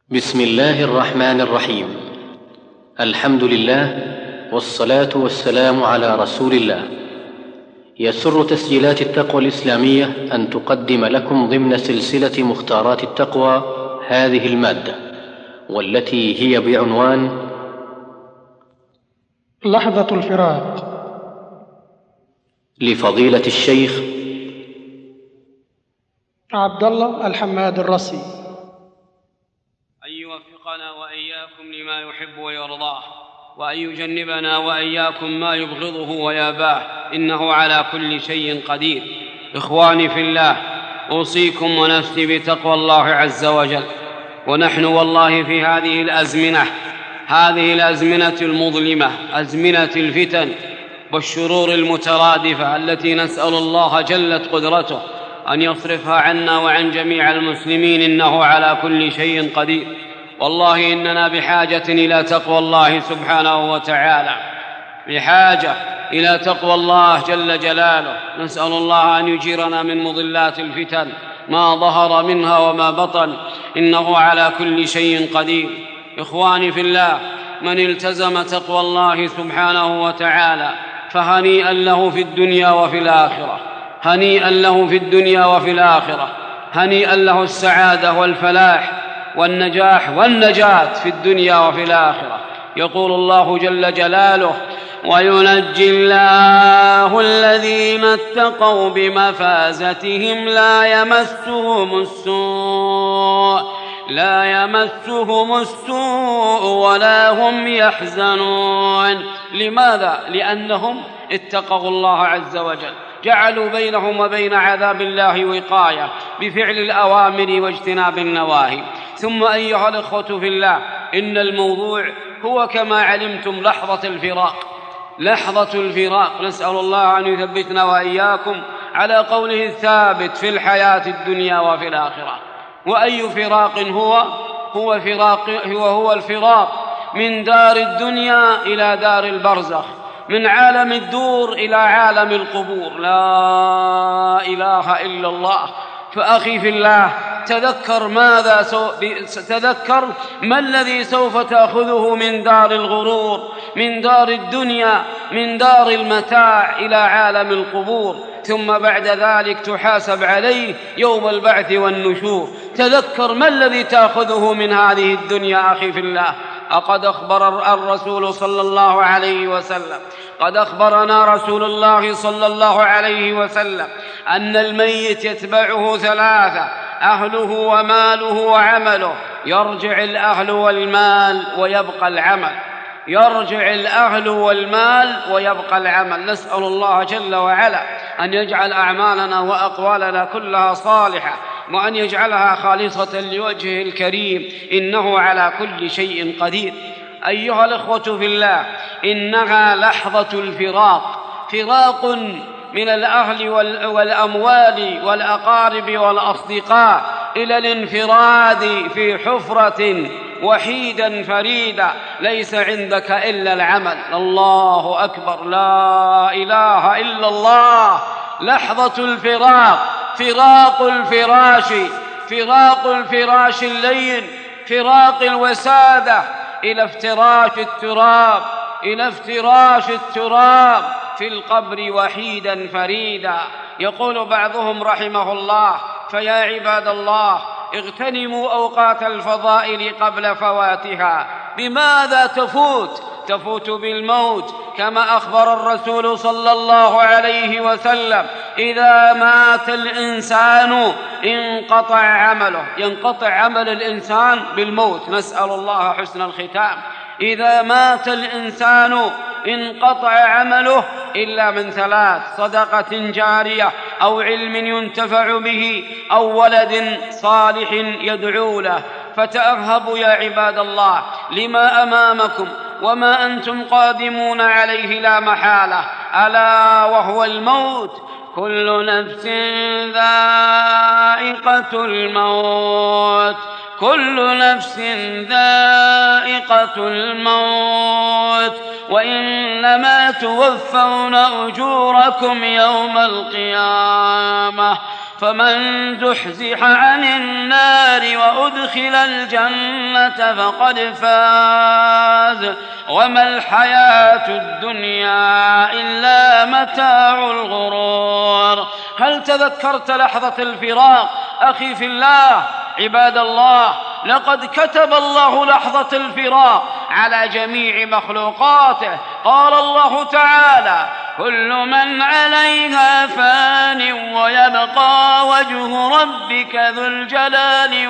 بسم الله الرحمن الرحيم. الحمد لله والصلاة والسلام على رسول الله. يسر تسجيلات التقوى الإسلامية أن تقدم لكم ضمن سلسلة مختارات التقوى هذه المادة، والتي هي بعنوان لحظة الفراق، لفضيلة الشيخ عبد الله الحماد الرسي، أن يوفقنا وإياكم لما يحب ويرضاه، وأن يجنبنا وإياكم ما يبغضه وياباه، إنه على كل شيء قدير. إخواني في الله، أوصيكم ونفسي بتقوى الله عز وجل. ونحن والله في هذه الأزمنة المظلمة، أزمنة الفتن والشرور المترادفة، التي نسأل الله جلت قدرته أن يصرفها عنا وعن جميع المسلمين، إنه على كل شيء قدير. والله إننا بحاجة إلى تقوى الله سبحانه وتعالى، بحاجة إلى تقوى الله جل جلاله. نسأل الله أن يجيرنا من مضلات الفتن ما ظهر منها وما بطن، إنه على كل شيء قدير. إخواني في الله، من التزم تقوى الله سبحانه وتعالى فهنيئا له في الدنيا وفي الآخرة، هنيئا له في الدنيا وفي الآخرة، هنيئا له السعادة والفلاح والنجاة في الدنيا وفي الآخرة. يقول الله جل جلاله: وينجي الله الذين اتقوا بمفازتهم لا يمسهم السوء ولا هم يحزنون. لماذا؟ لأنهم اتقوا الله عز وجل، جعلوا بينهم وبين عذاب الله وقاية بفعل الأوامر واجتناب النواهي. ثم أيها الإخوة في الله، إن الموضوع هو كما علمتم لحظة الفراق. نسأل الله أن يثبتنا وإياكم على قوله الثابت في الحياة الدنيا وفي الآخرة. وأي فراق هو الفراق من دار الدنيا إلى دار البرزخ، من عالم الدور إلى عالم القبور. لا إله إلا الله. فأخي في الله، تذكر ما الذي سوف تأخذه من دار الغرور، من دار الدنيا، من دار المتاع إلى عالم القبور، ثم بعد ذلك تحاسب عليه يوم البعث والنشور. تذكر ما الذي تأخذه من هذه الدنيا أخي في الله. قد أخبر الرسول صلى الله عليه وسلم، قد أخبرنا رسول الله صلى الله عليه وسلم أن الميت يتبعه ثلاثة: أهله وماله وعمله. يرجع الأهل والمال ويبقى العمل. نسأل الله جل وعلا أن يجعل أعمالنا وأقوالنا كلها صالحة، وأن يجعلها خالصة لوجهه الكريم، إنه على كل شيء قدير. أيها الإخوة في الله، إنها لحظة الفراق، فراق من الأهل والأموال والأقارب والأصدقاء إلى الانفراد في حفرة وحيدا فريدا، ليس عندك إلا العمل. الله أكبر، لا إله إلا الله. لحظة الفراق، فراق الفراش اللين، فراق الوسادة إلى افتراش التراب في القبر وحيدا فريدا. يقول بعضهم رحمه الله: فيا عباد الله، اغتنموا أوقات الفضائل قبل فواتها. بماذا تفوت بالموت، كما أخبر الرسول صلى الله عليه وسلم: إذا مات الإنسان ينقطع عمل الإنسان بالموت. نسأل الله حسن الختام. إذا مات الإنسان انقطع عمله إلا من ثلاث: صدقة جارية، أو علم ينتفع به، أو ولد صالح يدعو له. فتأهبوا يا عباد الله لما أمامكم وما أنتم قادمون عليه لا محالة، ألا وهو الموت. كل نفس ذائقة الموت، كل نفس ذائقة الموت وإنما توفون أجوركم يوم القيامة فمن زحزح عن النار وأدخل الجنة فقد فاز وما الحياة الدنيا إلا متاع الغرور. هل تذكرت لحظة الفراق أخي في الله؟ عباد الله، لقد كتب الله لحظة الفراق على جميع مخلوقاته. قال الله تعالى: كل من عليها فان ويبقى وجه ربك ذو الجلال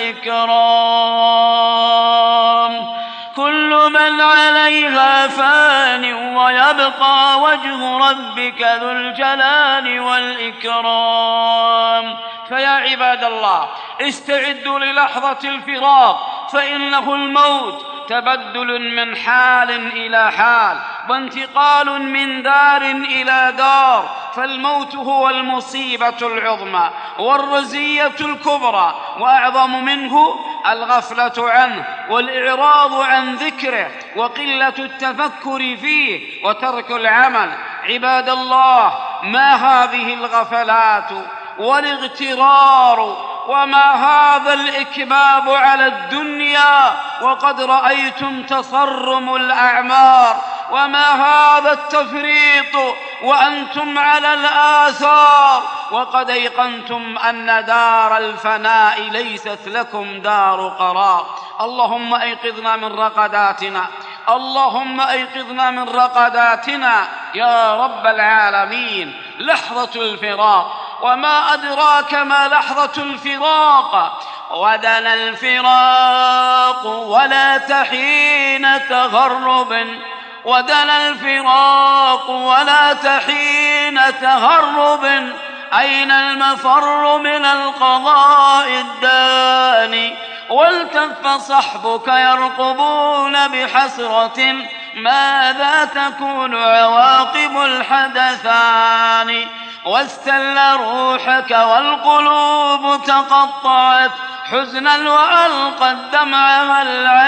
والإكرام. كل من عليها فان ويبقى وجه ربك ذو الجلال والإكرام. فيا عباد الله، استعدوا للحظة الفراق، فإنه الموت تبدل من حال إلى حال وانتقال من دار إلى دار. فالموت هو المصيبة العظمى والرزية الكبرى، وأعظم منه الغفلة عنه والإعراض عن ذكره وقلة التفكر فيه وترك العمل. عباد الله، ما هذه الغفلات والاغترار وما هذا الإكباب على الدنيا وقد رأيتم تصرم الأعمار، وما هذا التفريط وأنتم على الآثار وقد أيقنتم أن دار الفناء ليست لكم دار قرار. اللهم أيقظنا من رقداتنا، اللهم أيقظنا من رقداتنا يا رب العالمين. لحظة الفراق، وما أدراك ما لحظة الفراق. ودنا الفراق ولا تحين تغرب، ودنا الفراق ولا تحين تغرب. أين المفر من القضاء الداني؟ والتف صحبك يرقبون بحسرة، ماذا تكون عواقب الحدثان؟ واستل روحك والقلوب تقطعت حزنا وألقى الدمع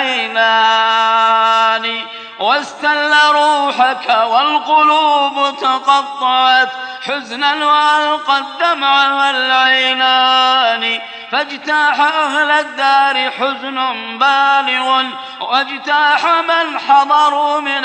العينان. واستل روحك والقلوب تقطعت حزنا وألقى الدمع العينان. فاجتاح أهل الدار حزن بالغ، واجتاح من حضروا من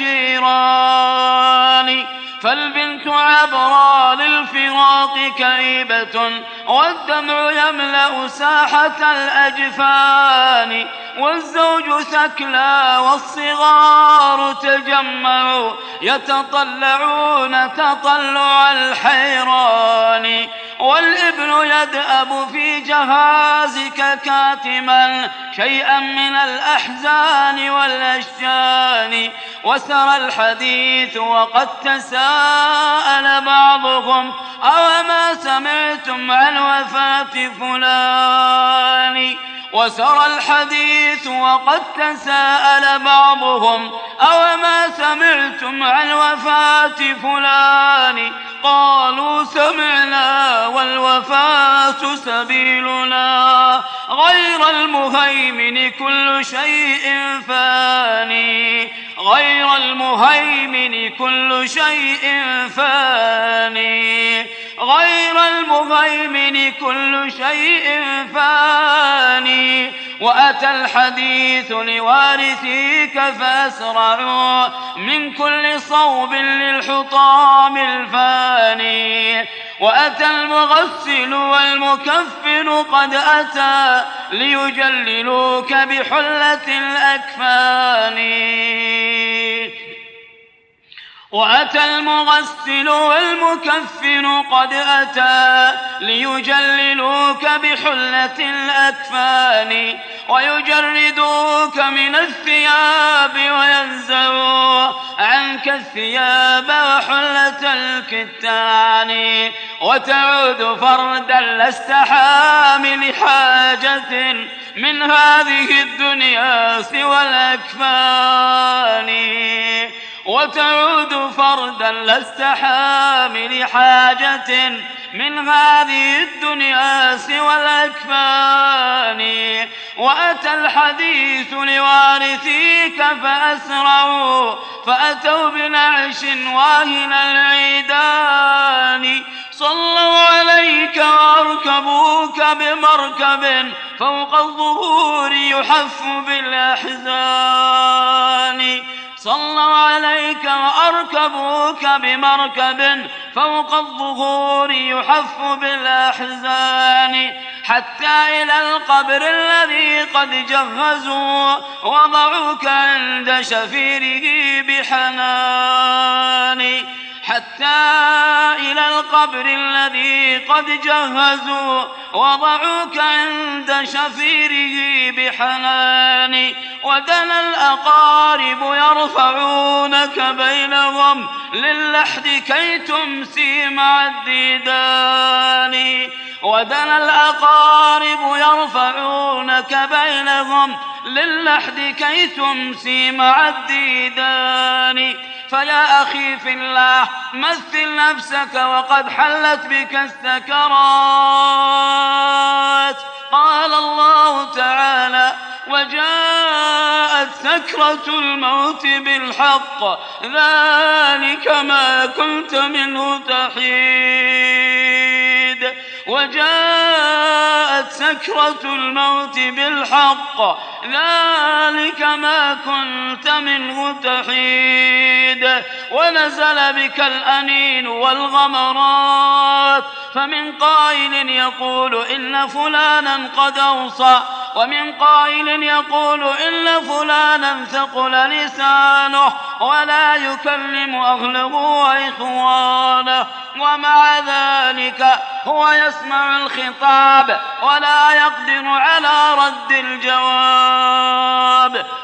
الجيران. فالبنت عبرى للفراق كئيبة، والدمع يملأ ساحة الأجفان. والزوج ثكلى والصغار تجمعوا يتطلعون تطلع الحيران. والابن يدأب في جهازك كاتما شيئا من الأحزان والأشجان. وسرى الحديث وقد تساءل بعضهم: أوما سمعتم عن وفاة فلان؟ وسرى الحديث وقد تساءل بعضهم: أوما سمعتم عن وفاة فلان؟ قالوا: سمعنا والوفاة سبيلنا، غير المهيمن كل شيء فاني، غير المهيمن كل شيء فاني، غير المهيمن كل شيء فاني. وأتى الحديث لوارثيك فأسرعوا من كل صوب للحطام الفاني. وأتى المغسل والمكفن قد أتى ليجللوك بحلة الأكفان. وأتى المغسل والمكفن قد أتى ليجللوك بحلة الأكفان. ويجردوك من الثياب وينزعوا عنك الثياب وحلة الكتان. وتعود فردا لست حامل حاجة من هذه الدنيا سوى الأكفان. وتعود فردا لست حامل حاجة من هذه الدنيا سوى الأكفان. وأتى الحديث لوارثيك فأسرعوا فأتوا بنعش واهن العيدان. صلوا عليك وأركبوك بمركب فوق الظهور يحف بالأحزان. صلوا عليك وأركبوك بمركب فوق الظهور يحف بالأحزان. حتى إلى القبر الذي قد جهزوا وضعوك عند شفيره بحنان. حتى إلى القبر الذي قد جهزوا وضعوك عند شفيره بحنان. ودنا الأقارب يرفعونك بينهم للحد كي تمسي مع الديدان. ودنا الأقارب يرفعونك بينهم للحد كي تمسي مع الديدان. فيا أخي في الله مثل نفسك وقد حلت بك السكرات. قال الله تعالى: وجاءت سكرة الموت بالحق ذلك ما كنت منه تحيد. وجاءت سكرة الموت بالحق ذلك ما كنت منه تحيد. ونزل بك الأنين والغمرات، فمن قائل يقول إن فلانا قد أوصى، ومن قائل يقول إن فلانا ثقل لسانه ولا يكلم أهله وإخوانه، ومع ذلك هو يسمع الخطاب ولا يقدر على رد الجواب.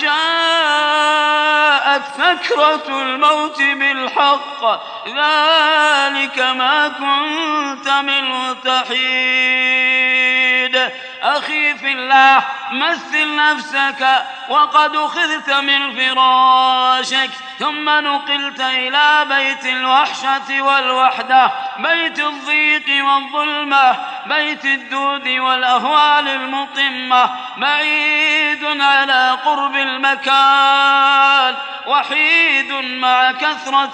وجاءت سكرة الموت بالحق ذلك ما كنت منه تحيد. أخي في الله مثل نفسك وقد أخذت من فراشك ثم نقلت إلى بيت الوحشة والوحدة، بيت الضيق والظلمة، بيت الدود والأهوال المطمة، بعيد على قرب المكان، وحيد مع كثرة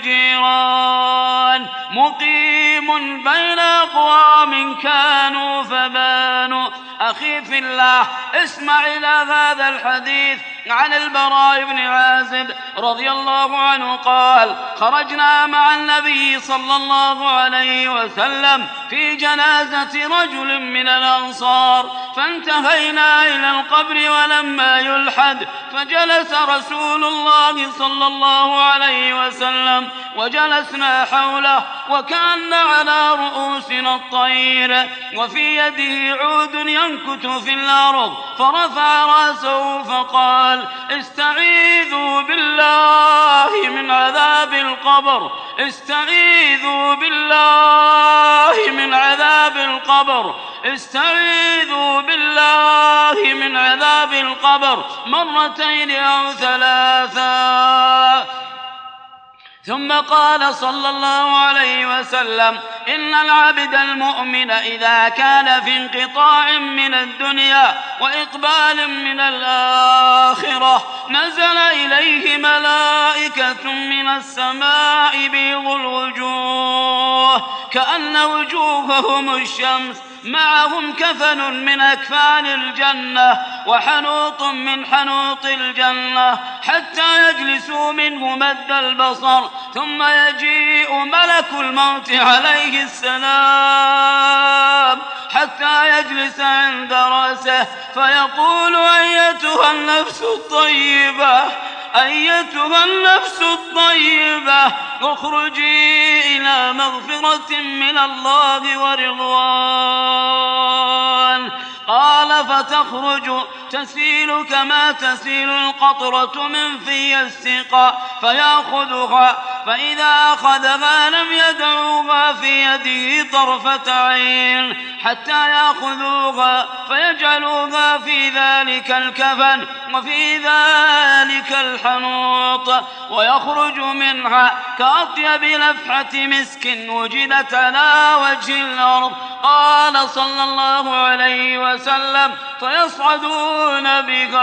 الجيران، مقيم بين أقوام كانوا فبانوا. أخي في الله اسمع إلى هذا الحديث عن البراء بن عازب رضي الله عنه قال: خرجنا مع النبي صلى الله عليه وسلم في جنازة رجل من الأنصار، فانتهينا إلى القبر ولما يلحد، فجلس رسول الله صلى الله عليه وسلم وجلسنا حوله وكأن على رؤوسنا الطير، وفي يده عود ينكت في الأرض، فرفع رأسه فقال: استعيذوا بالله من عذاب القبر، استعيذوا بالله من عذاب القبر، استعيذوا بالله من عذاب القبر مرتين أو ثلاثا. ثم قال صلى الله عليه وسلم: إن العبد المؤمن إذا كان في انقطاع من الدنيا وإقبال من الآخرة نزل إليه ملائكة من السماء بيض الوجوه كأن وجوههم الشمس، معهم كفن من أكفان الجنة وحنوط من حنوط الجنة، حتى يجلسوا منه مد البصر، ثم يجيء ملك الموت عليه السلام حتى يجلس عند رأسه فيقول: أيتها النفس الطيبة، أيتها النفس الطيبة، اخرجي إلى مغفرة من الله ورضوان. قال فتخرج تسيل كما تسيل القطرة من في السقاء فيأخذها، فإذا أخذها لم يدعوها في يده طرفة عين حتى يأخذوها فيجعلوها في ذلك الكفن وفي ذلك الحنوط، ويخرج منها كأطيب لفحة مسك وجدت على وجه الأرض. قال صلى الله عليه وسلم فيصعدون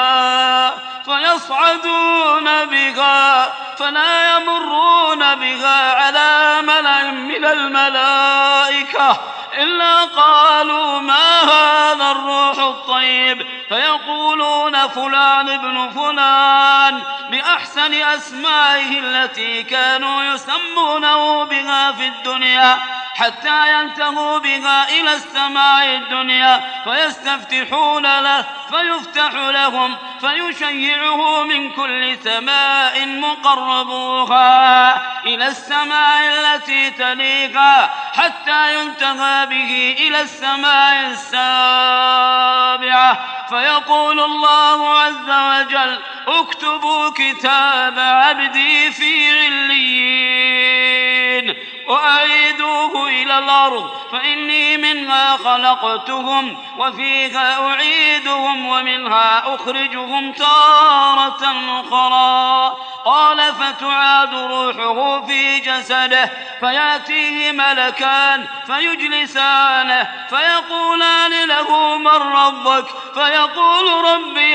بها فلا يمرون بها على ملأ من الملائكة إلا قالوا ما هذا الروح الطيب، فيقولون فلان ابن فلان بأحسن أسمائه التي كانوا يسمونه بها في الدنيا، حتى ينتهوا بها إلى السماء الدنيا فيستفتحون له فيفتح لهم فيشيعه من كل سماء مقربوها إلى السماء التي تليها حتى ينتهى به إلى السماء السابعة، فيقول الله عز وجل اكتبوا كتاب عبدي في عليين وأعيدوه إلى الأرض فإني منها خلقتهم وفيها أعيدهم ومنها أخرجهم تارة أخرى. قال فتعاد روحه في جسده فيأتيه ملكان فيجلسانه فيقولان له من ربك؟ فيقول ربي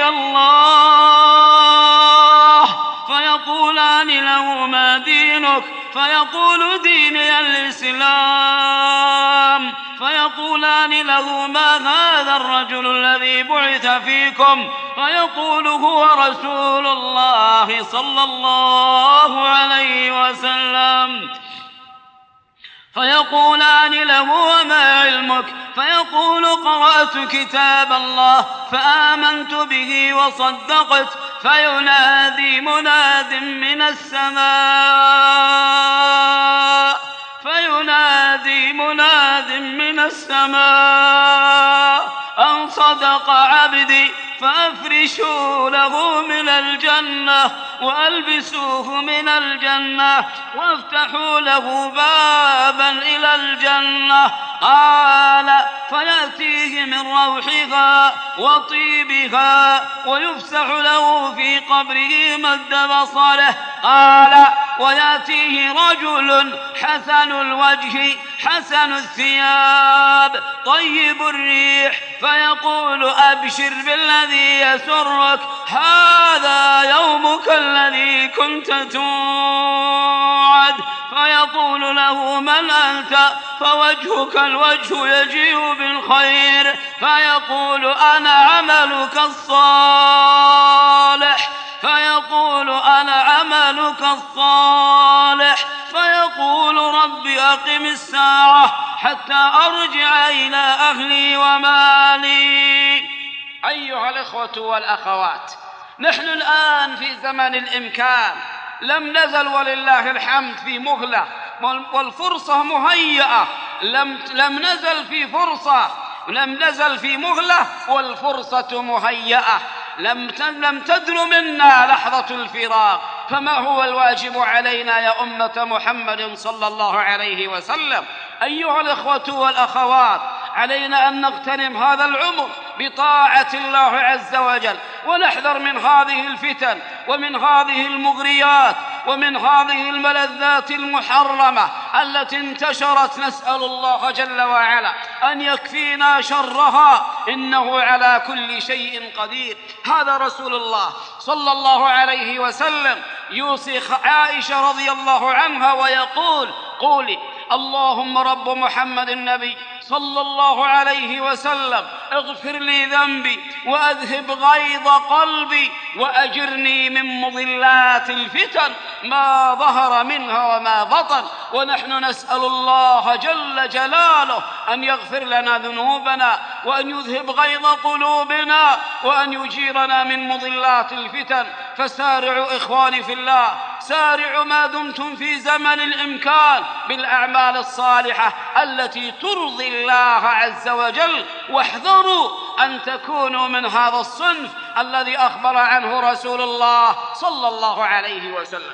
الله. فيقولان له ما دينك؟ فيقول ديني الإسلام. فيقولان له ما هذا الرجل الذي بعث فيكم؟ فيقول هو رسول الله صلى الله عليه وسلم. فيقولان له وما علمك؟ فيقول قرأت كتاب الله فآمنت به وصدقت. فينادي مناد من السماء أن صدق عبدي فأفرشوا له من الجنة وألبسوه من الجنة وافتحوا له بابا إلى الجنة. قال فيأتيه من روحها وطيبها ويفسح له في قبره مد بصره. قال ويأتيه رجل حسن الوجه حسن الثياب طيب الريح فيقول أبشر بالذي يسرك هذا يومك الذي كنت توعد. فيقول له من أنت؟ فوجهك الوجه يجيء بالخير. فيقول أنا عملك الصالح. فيقول رب أقم الساعة حتى أرجع إلى أهلي ومالي. أيها الإخوة والأخوات، نحن الآن في زمن الإمكان، لم نزل ولله الحمد في مهلة والفرصة مهيئة. لم نزل في مهلة والفرصة مهيئة. لم تدر منا لحظة الفراق. فما هو الواجب علينا يا أمة محمد صلى الله عليه وسلم؟ أيها الإخوة والأخوات، علينا أن نغتنم هذا العمر بطاعة الله عز وجل ونحذر من هذه الفتن ومن هذه المغريات ومن هذه الملذات المحرمة التي انتشرت. نسأل الله جل وعلا أن يكفينا شرها إنه على كل شيء قدير. هذا رسول الله صلى الله عليه وسلم يوصي عائشة رضي الله عنها ويقول قولي اللهم رب محمد النبي صلى الله عليه وسلم اغفر لي ذنبي وأذهب غيظ قلبي وأجرني من مضلات الفتن ما ظهر منها وما بطن. ونحن نسأل الله جل جلاله أن يغفر لنا ذنوبنا وأن يذهب غيظ قلوبنا وأن يجيرنا من مضلات الفتن. فسارعوا إخواني في الله، سارعوا ما دمتم في زمن الإمكان بالأعمال الصالحة التي ترضي الله عز وجل، واحذروا أن تكونوا من هذا الصنف الذي أخبر عنه رسول الله صلى الله عليه وسلم.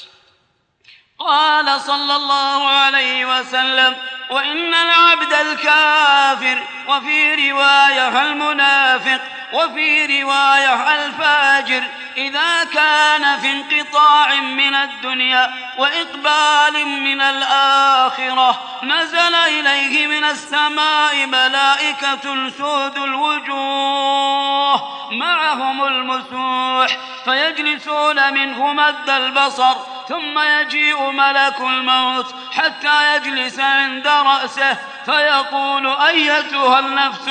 قال صلى الله عليه وسلم: وإن العبد الكافر، وفي رواية المنافق، وفي رواية الفاجر، إذا كان في انقطاع من الدنيا وإقبال من الآخرة، نزل إليه من السماء ملائكة سود الوجوه معهم المسوح، فيجلسون منه مد البصر، ثم يجيء ملك الموت حتى يجلس عند رأسه، فيقول: أيتها النفس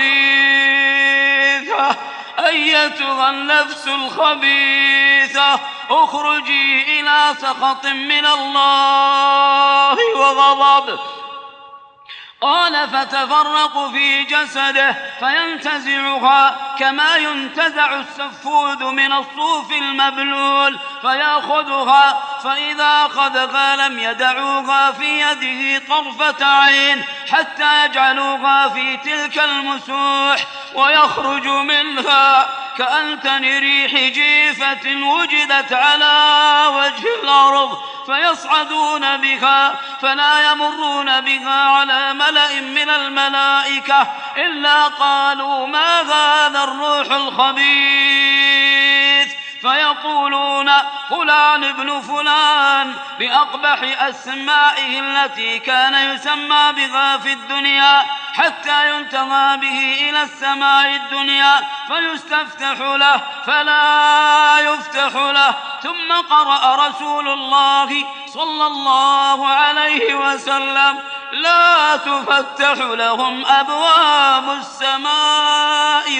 الخبيثة اخرجي إلى سخط من الله وغضب. قال: فتفرق في جسده فينتزعها كما ينتزع السفود من الصوف المبلول، فيأخذها، فإذا أخذها لم يدعوها في يده طرفة عين حتى يجعلوها في تلك المسوح، ويخرج منها كأنتن ريح جيفة وجدت على وجه الأرض، فيصعدون بها فلا يمرون بها على ملأ من الملائكة إلا قالوا: ما هذا الروح الخبيث؟ فيقولون: فلان ابن فلان، بأقبح أسمائه التي كان يسمى بها في الدنيا، حتى ينتهى به إلى السماء الدنيا فيستفتح له فلا يفتح له. ثم قرأ رسول الله صلى الله عليه وسلم: لا تفتح لهم أبواب السماء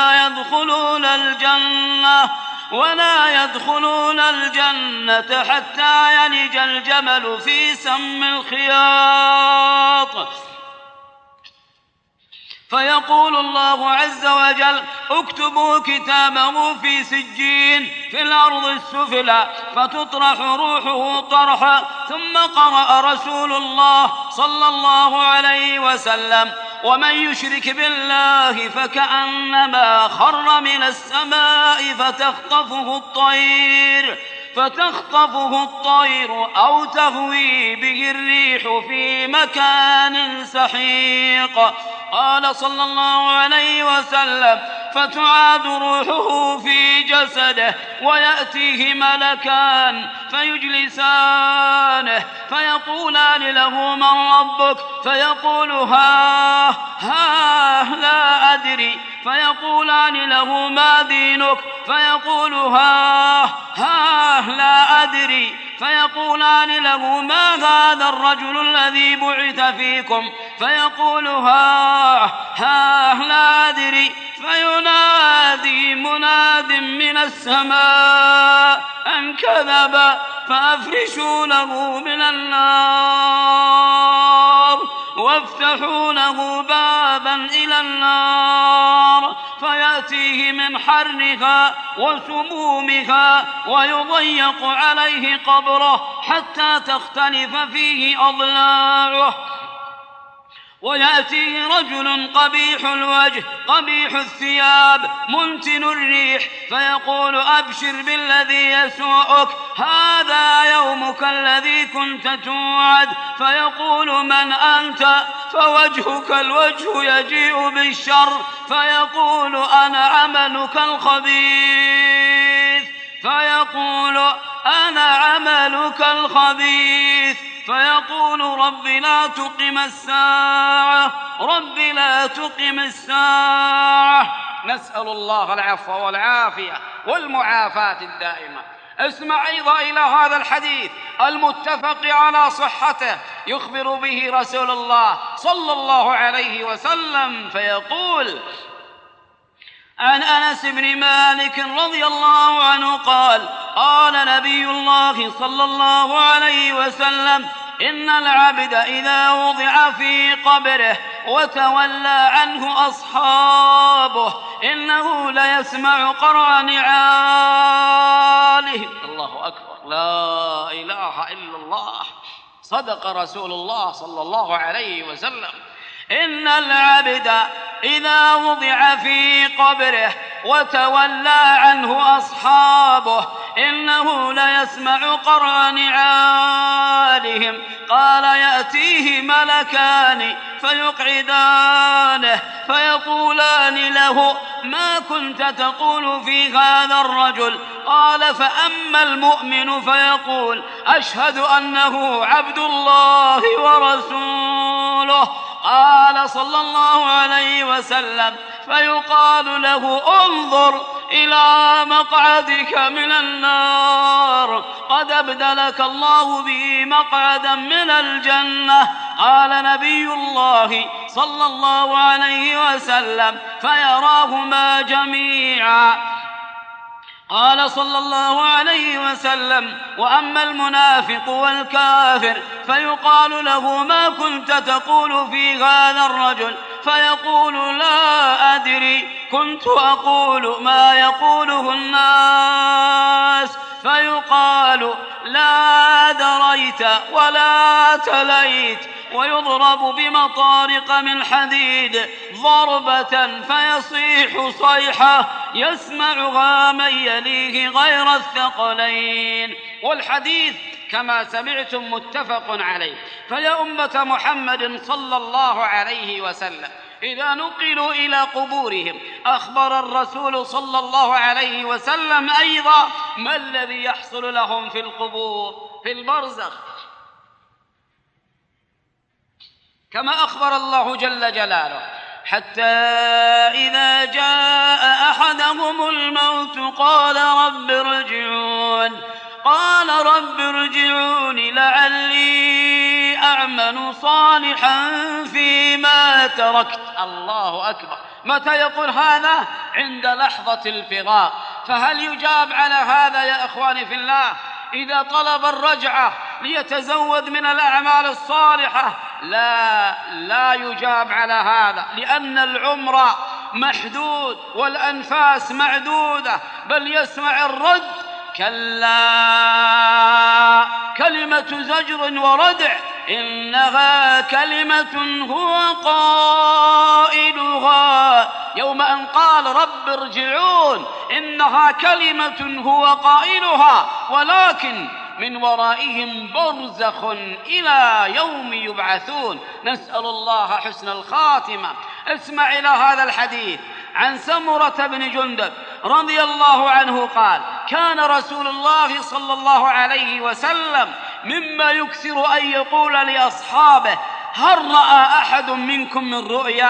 ولا يدخلون الجنة حتى يلج الجمل في سم الخياط. فيقول الله عز وجل: اكتبوا كتابه في سجين في الأرض السفلى، فتطرح روحه طرحا. ثم قرأ رسول الله صلى الله عليه وسلم: ومن يشرك بالله فكأنما خر من السماء فتخطفه الطير أو تهوي به الريح في مكان سحيق. قال صلى الله عليه وسلم: فتعاد روحه في جسده، ويأتيه ملكان فيجلسانه، فيقولان له: من ربك؟ فيقول: ها لا أدري. فيقولان له: ما دينك؟ فيقول: ها لا أدري. فيقولان له: ما هذا الرجل الذي بعث فيكم؟ فيقول: ها لا أدري. فينادي مناد من السماء أن كذب، فأفرشوا له من النار وافتحوا له بابا إلى النار، فيأتيه من حرها وسمومها، ويضيق عليه قبره حتى تختلف فيه أضلاعه. ويأتيه رجل قبيح الوجه قبيح الثياب منتن الريح، فيقول: أبشر بالذي يسوءك، هذا يومك الذي كنت توعد. فيقول: من أنت؟ فوجهك الوجه يجيء بالشر. فيقول: أنا عملك الخبيث. فيقول: أنا عملك الخبيث. فيقول: رب لا تقم الساعة، رب لا تقم الساعة. نسأل الله العفو والعافية والمعافاة الدائمة. اسمع أيضا إلى هذا الحديث المتفق على صحته، يخبر به رسول الله صلى الله عليه وسلم فيقول: عن أنس بن مالك رضي الله عنه قال: قال نبي الله صلى الله عليه وسلم: إن العبد إذا وضع في قبره وتولى عنه أصحابه إنه ليسمع قرع نعالهم. الله أكبر، لا إله إلا الله. صدق رسول الله صلى الله عليه وسلم: إن العبد إذا وضع في قبره وتولى عنه أصحابه إنه ليسمع قرع نعالهم. قال: يأتيه ملكان فيقعدانه فيقولان له: ما كنت تقول في هذا الرجل؟ قال: فأما المؤمن فيقول: أشهد أنه عبد الله ورسوله. قال صلى الله عليه وسلم: فيقال له: انظر إلى مقعدك من النار، قد أبدلك الله به مقعدا من الجنة. قال نبي الله صلى الله عليه وسلم: فيراهما جميعا. قال صلى الله عليه وسلم: وأما المنافق والكافر فيقال له: ما كنت تقول في هذا الرجل؟ فيقول: لا أدري، كنت أقول ما يقوله الناس. فيقال: لا دريت ولا تليت. ويضرب بمطارق من حديد ضربة فيصيح صيحة يسمعها من يليه غير الثقلين. والحديث كما سمعتم متفق عليه. فيا أمة محمد صلى الله عليه وسلم، إذا نقلوا إلى قبورهم أخبر الرسول صلى الله عليه وسلم أيضا ما الذي يحصل لهم في القبور في البرزخ، كما أخبر الله جل جلاله: حتى إذا جاء أحدهم الموت قال رب ارجعون، قال رب ارجعون لعلي أعمل صالحا فيما تركت. الله أكبر. متى يقول هذا؟ عند لحظة الفراق. فهل يجاب على هذا يا أخواني في الله إذا طلب الرجعة ليتزود من الأعمال الصالحة؟ لا يجاب على هذا، لأن العمر محدود والأنفاس معدودة. بل يسمع الرد: كلا، كلمة زجر وردع، إنها كلمة هو قائلها. يوم أن قال رب ارجعون إنها كلمة هو قائلها، ولكن من ورائهم برزخ إلى يوم يبعثون. نسأل الله حسن الخاتمة. اسمع إلى هذا الحديث عن سمرة بن جندب رضي الله عنه قال: كان رسول الله صلى الله عليه وسلم مما يكثر أن يقول لأصحابه: هل رأى أحد منكم من رؤيا؟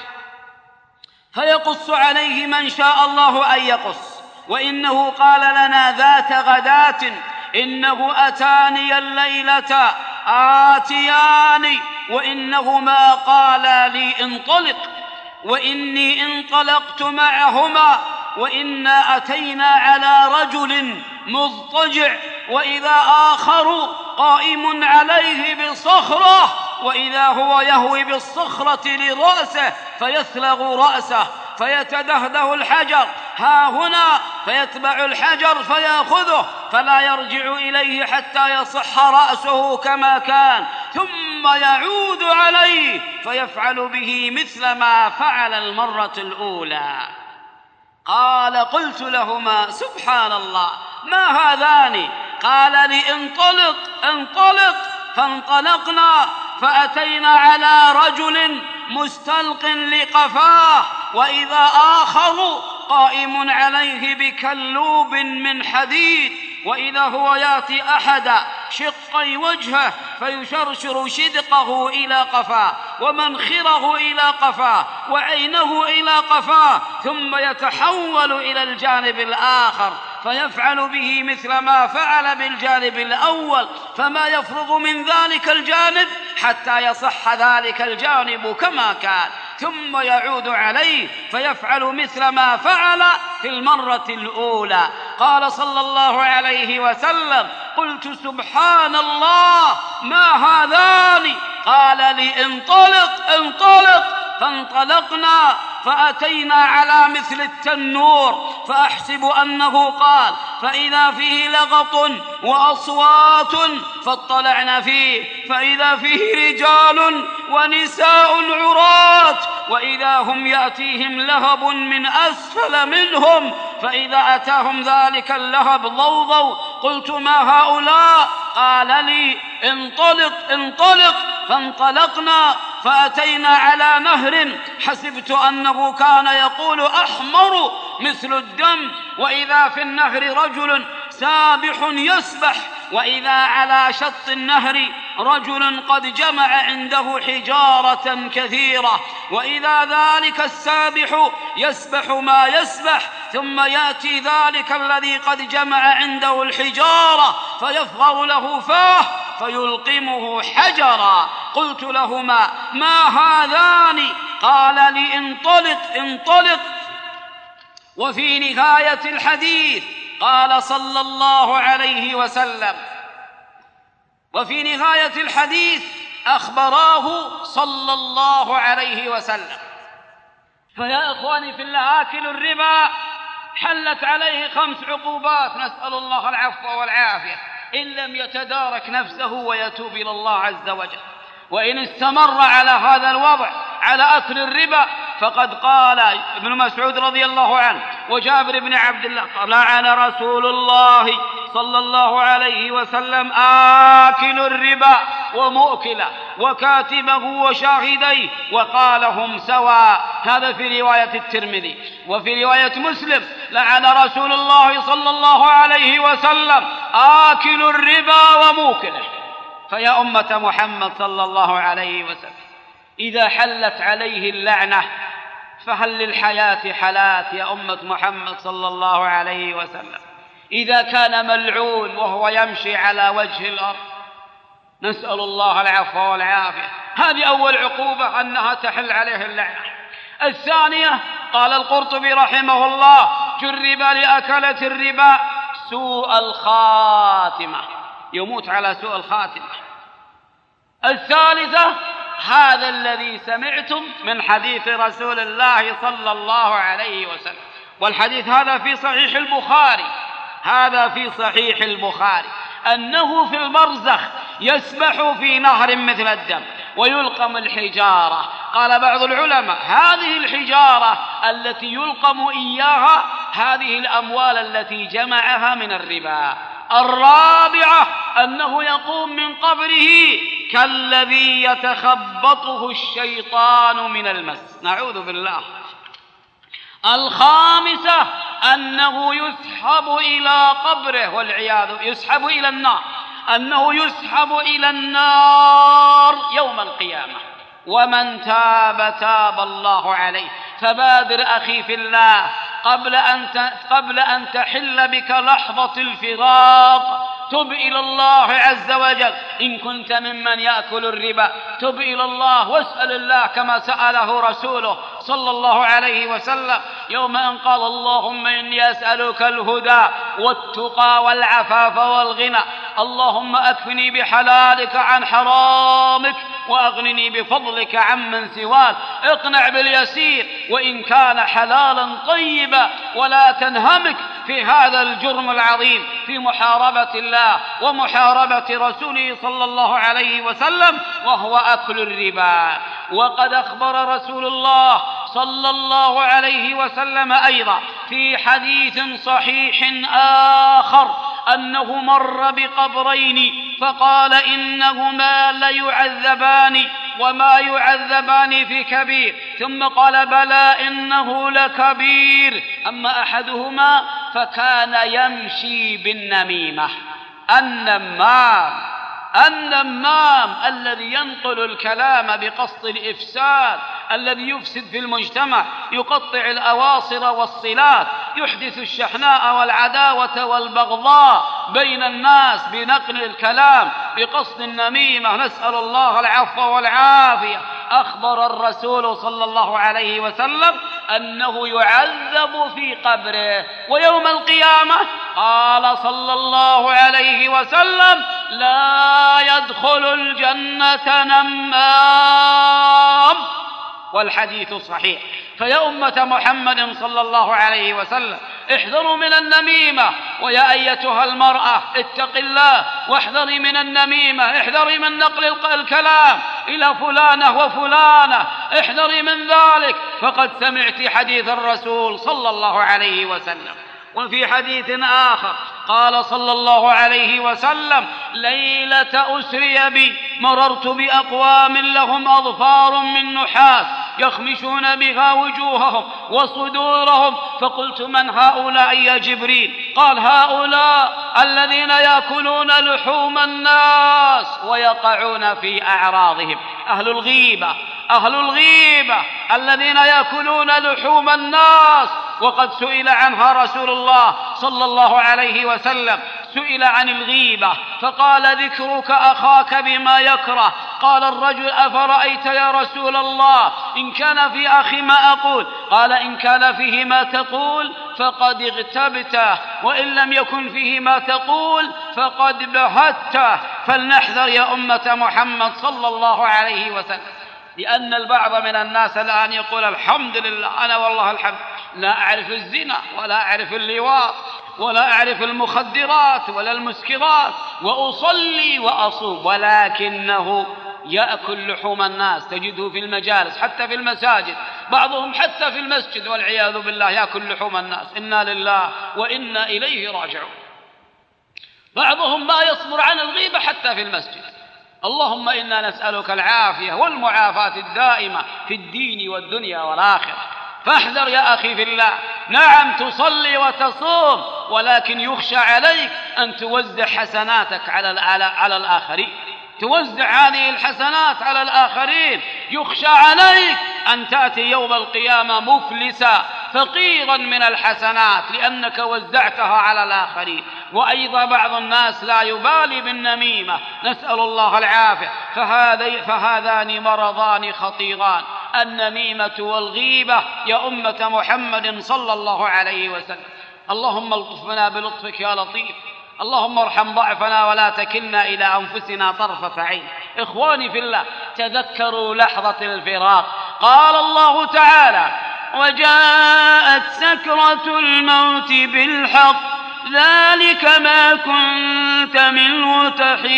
فيقص عليه من شاء الله أن يقص. وإنه قال لنا ذات غداة: إنه أتاني الليلة آتيان وإنهما قالا لي انطلق، وإني انطلقت معهما، وإنا أتينا على رجل مضطجع، وإذا آخر قائم عليه بصخرة، وإذا هو يهوي بالصخرة لرأسه فيثلغ رأسه فيتدهده الحجر ها هنا، فيتبع الحجر فيأخذه فلا يرجع إليه حتى يصح رأسه كما كان، ثم يعود عليه فيفعل به مثل ما فعل المرة الأولى. قال: قلت لهما: سبحان الله، ما هذان؟ قال لي: انطلق انطلق. فانطلقنا فأتينا على رجل مستلق لقفاه، وإذا آخر قائم عليه بكلوب من حديد، وإذا هو يأتي أحد شقي وجهه فيشرشر شدقه إلى قفاه، ومنخره إلى قفاه، وعينه إلى قفاه، ثم يتحول إلى الجانب الآخر فيفعل به مثل ما فعل بالجانب الأول، فما يفرغ من ذلك الجانب حتى يصح ذلك الجانب كما كان، ثم يعود عليه فيفعل مثل ما فعل في المرة الأولى. قال صلى الله عليه وسلم: قلت: سبحان الله، ما هذان؟ قال لي: انطلق انطلق. فانطلقنا فأتينا على مثل التنور، فأحسب أنه قال: فإذا فيه لغط وأصوات، فاطلعن فيه فإذا فيه رجال ونساء عراة، وإذا هم يأتيهم لهب من أسفل منهم، فإذا أتاهم ذلك اللهب ضوضوا. قلت: ما هؤلاء؟ قال لي: انطلق انطلق. فانطلقنا فأتينا على نهر حسبت أنه كان يقول أحمر مثل الدم، وإذا في النهر رجل سابح يسبح، وإذا على شط النهر رجل قد جمع عنده حجارة كثيرة، وإذا ذلك السابح يسبح ما يسبح، ثم يأتي ذلك الذي قد جمع عنده الحجارة فيفغر له فاه فيلقمه حجرا. قلت لهما: ما هذان؟ قال لي: انطلق انطلق. وفي نهاية الحديث قال صلى الله عليه وسلم، وفي نهاية الحديث أخبراه صلى الله عليه وسلم. فيا إخواني في الله، آكل الربا حلت عليه 5 عقوبات، نسأل الله العفو والعافية، إن لم يتدارك نفسه ويتوب إلى الله عز وجل. وإن استمر على هذا الوضع على أكل الربا فقد قال ابن مسعود رضي الله عنه وجابر بن عبد الله: لعن رسول الله صلى الله عليه وسلم آكل الربا ومؤكله وكاتبه وشاهديه وقال: هم سواء. هذا في رواية الترمذي. وفي رواية مسلم: لعن رسول الله صلى الله عليه وسلم آكل الربا وموكله. فيا أمة محمد صلى الله عليه وسلم، إذا حلت عليه اللعنة فهل للحياة حالات يا أمة محمد صلى الله عليه وسلم؟ إذا كان ملعون وهو يمشي على وجه الأرض، نسأل الله العفو والعافية. هذه أول عقوبة، أنها تحل عليه اللعنة. الثانية قال القرطبي رحمه الله: جرب لأكلة الربا سوء الخاتمة، يموت على سوء الخاتمة. الثالثة هذا الذي سمعتم من حديث رسول الله صلى الله عليه وسلم، والحديث هذا في صحيح البخاري، هذا في صحيح البخاري، أنه في البرزخ يسبح في نهر مثل الدم ويلقم الحجارة. قال بعض العلماء: هذه الحجارة التي يلقم إياها هذه الأموال التي جمعها من الربا. الرابعة أنه يقوم من قبره كالذي يتخبطه الشيطان من المس، نعوذ بالله. الخامسة أنه يسحب إلى قبره والعياذ، يسحب إلى النار، أنه يسحب إلى النار يوم القيامة. ومن تاب تاب الله عليه. فبادر أخي في الله قبل أن تحل بك لحظة الفراق، تب إلى الله عز وجل. إن كنت ممن يأكل الربا تب إلى الله واسأل الله كما سأله رسوله صلى الله عليه وسلم يوم أن قال: اللهم إني أسألك الهدى والتقى والعفاف والغنى، اللهم أكفني بحلالك عن حرامك وأغنني بفضلك عمن سواك. اقنع باليسير وإن كان حلالا طيبا، ولا تنهمك في هذا الجرم العظيم في محاربة الله ومحاربة رسوله صلى الله عليه وسلم، وهو أكل الربا. وقد أخبر رسول الله صلى الله عليه وسلم أيضا في حديث صحيح آخر أنه مر بقبرين فقال: إنهما ليعذبان وما يعذبان في كبير، ثم قال: بلى إنه لكبير، أما أحدهما فكان يمشي بالنميمة. النمام الذي ينقل الكلام بقصد الإفساد، الذي يفسد في المجتمع، يقطع الأواصر والصلات، يحدث الشحناء والعداوة والبغضاء بين الناس بنقل الكلام بقصد النميمة، نسأل الله العفو والعافية. أخبر الرسول صلى الله عليه وسلم أنه يعذب في قبره، ويوم القيامة قال صلى الله عليه وسلم: لا يدخل الجنة نمام، والحديث صحيح. فيا أمة محمد صلى الله عليه وسلم، احذروا من النميمة ويا أيتها المرأة اتق الله واحذري من النميمة، احذري من نقل الكلام إلى فلانة وفلانة، احذري من ذلك، فقد سمعت حديث الرسول صلى الله عليه وسلم. وفي حديث آخر قال صلى الله عليه وسلم: ليلة أسري بي مررت بأقوام لهم أظفار من نحاس يخمشون بها وجوههم وصدورهم، فقلت: من هؤلاء يا جبريل؟ قال: هؤلاء الذين يأكلون لحوم الناس ويقعون في أعراضهم. أهل الغيبة الذين يأكلون لحوم الناس، وقد سئل عنها رسول الله صلى الله عليه وسلم، سئل عن الغيبة فقال: ذكرك أخاك بما يكره. قال الرجل: أفرأيت يا رسول الله إن كان في أخي ما أقول؟ قال: إن كان فيه ما تقول فقد اغتبته، وإن لم يكن فيه ما تقول فقد بهته. فلنحذر يا أمة محمد صلى الله عليه وسلم، لأن البعض من الناس الآن يقول: الحمد لله، أنا والله الحمد لا أعرف الزنا ولا أعرف اللواط ولا أعرف المخدرات ولا المسكرات، وأصلي وأصوم، ولكنه يأكل لحوم الناس. تجده في المجالس، حتى في المساجد، بعضهم حتى في المسجد والعياذ بالله يأكل لحوم الناس. إنا لله وإنا إليه راجعون. بعضهم ما يصبر عن الغيبة حتى في المسجد. اللهم إنا نسألك العافية والمعافاة الدائمة في الدين والدنيا والآخرة. فاحذر يا أخي في الله. نعم تصلي وتصوم، ولكن يخشى عليك أن توزع حسناتك على الآخرين، توزع هذه الحسنات على الآخرين. يخشى عليك أن تأتي يوم القيامة مفلسا فقيرا من الحسنات لأنك وزعتها على الآخرين. وأيضا بعض الناس لا يبالي بالنميمة، نسأل الله العافية. فهذان مرضان خطيران، النميمة والغيبة يا أمة محمد صلى الله عليه وسلم. اللهم الطف بنا بلطفك يا لطيف، اللهم ارحم ضعفنا ولا تكلنا إلى أنفسنا طرفة عين. إخواني في الله، تذكروا لحظة الفراق. قال الله تعالى: وجاءت سكرة الموت بالحق ذلك ما كنت منه